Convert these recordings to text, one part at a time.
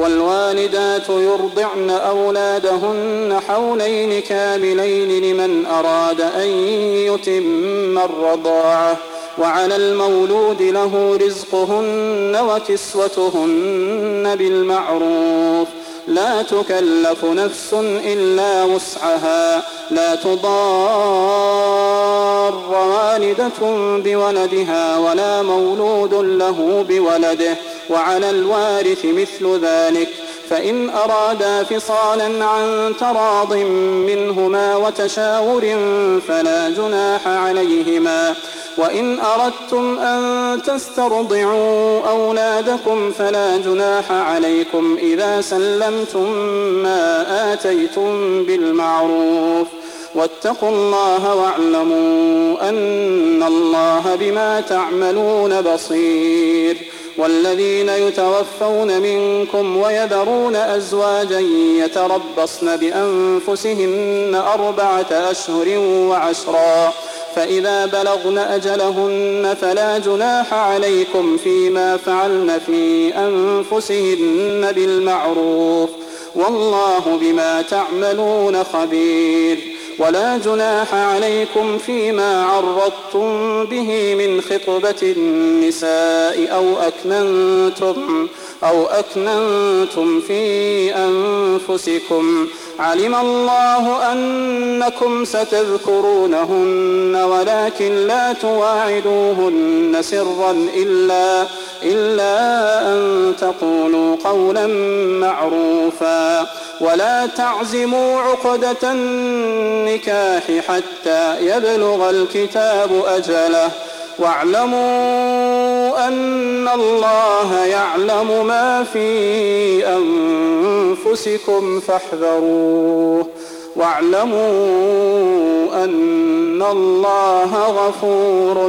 والوالدات يرضعن أولادهن حولين كاملين لمن أراد أن يتم الرضاعة، وعلى المولود له رزقهن وكسوتهن بالمعروف، لا تكلف نفس إلا وسعها، لا تضار والدة بولدها ولا مولود له بولده، وعلى الوارث مثل ذلك، فإن أرادا فصالا عن تراض منهما وتشاور فلا جناح عليهما. وإن أردتم أن تسترضعوا أولادكم فلا جناح عليكم إذا سلمتم ما آتيتم بالمعروف، واتقوا الله واعلموا أن الله بما تعملون بصير. والذين يتوفون منكم ويذرون أزواجا يتربصن بأنفسهن 4 أشهر و10، فإذا بلغن أجلهن فلا جناح عليكم فيما فعلن في أنفسهن بالمعروف، والله بما تعملون خبير. ولا جناح عليكم فيما عرضتم به من خطبة النساء أو أكننتم في أنفسكم، علم الله أنكم ستذكرونهن ولكن لا تواعدوهن سرا إلا أن تقولوا قولا معروفا، ولا تعزموا عقدة النكاح حتى يبلغ الكتاب أجله، واعلموا أن الله يعلم ما في أنفسكم فاحذروه، واعلموا أن الله غفور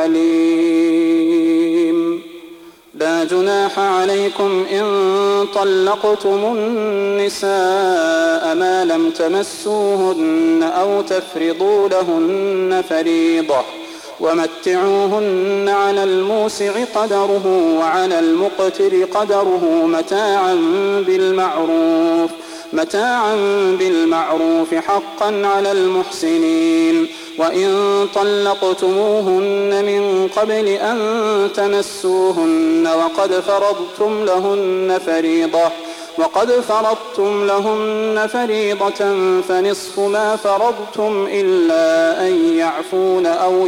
حليم. لا جناح عليكم إن طلقتم النساء ما لم تمسوهن أو تفرضوا لهن فريضة، ومتعوهن على الموسع قدره وعلى المقتر قدره متاعا بالمعروف حقا على المحسنين. وإن طلقتموهن من قبل أن تمسوهن وقد فرضتم لهن فريضة فنصف ما فرضتم إلا أن يعفون أو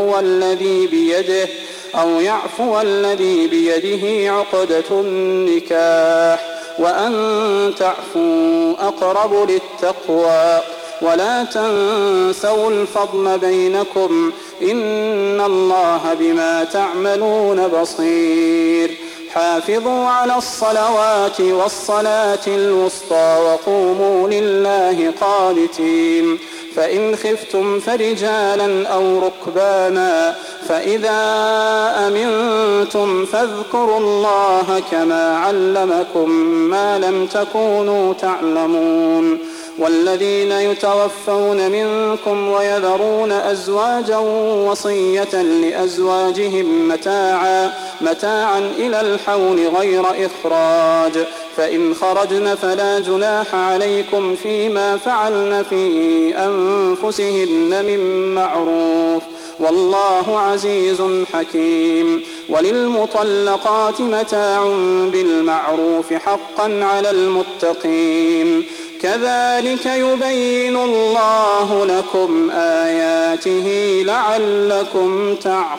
يعفو الذي بيده عقدة النكاح، وأن تعفوا أقرب للتقوى، ولا تنسوا الفضل بينكم، إن الله بما تعملون بصير. حافظوا على الصلوات والصلاة الوسطى وقوموا لله قانتين. فإن خفتم فرجالا أو ركبانا، فإذا أمنتم فاذكروا الله كما علمكم ما لم تكونوا تعلمون. والذين يتوفون منكم ويذرون أزواجا وصية لأزواجهم متاعا إلى الحول غير إخراج، فإن خرجن فلا جناح عليكم فيما فعلن في أنفسهن من معروف، والله عزيز حكيم. وللمطلقات متاع بالمعروف حقا على المتقين، كذلك يبين الله لكم آياته لعلكم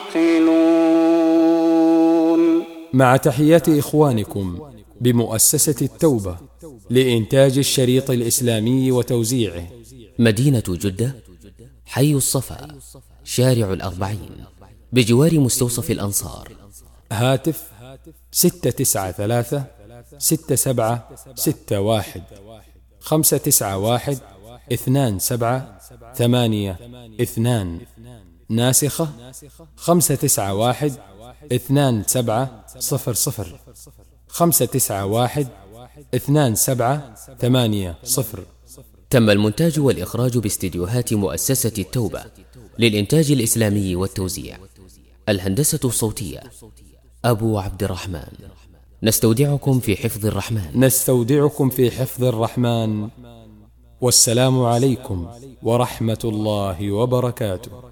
تعقلون. مع تحيات إخوانكم بمؤسسة التوبة لإنتاج الشريط الإسلامي وتوزيعه، مدينة جدة، حي الصفا، شارع 40، بجوار مستوصف الأنصار. هاتف 693 6761 591 2782. ناسخة 591 2700 591 2780. تم المونتاج والإخراج باستديوهات مؤسسة التوبة للإنتاج الإسلامي والتوزيع. الهندسة الصوتية أبو عبد الرحمن. نستودعكم في حفظ الرحمن. نستودعكم في حفظ الرحمن. والسلام عليكم ورحمة الله وبركاته.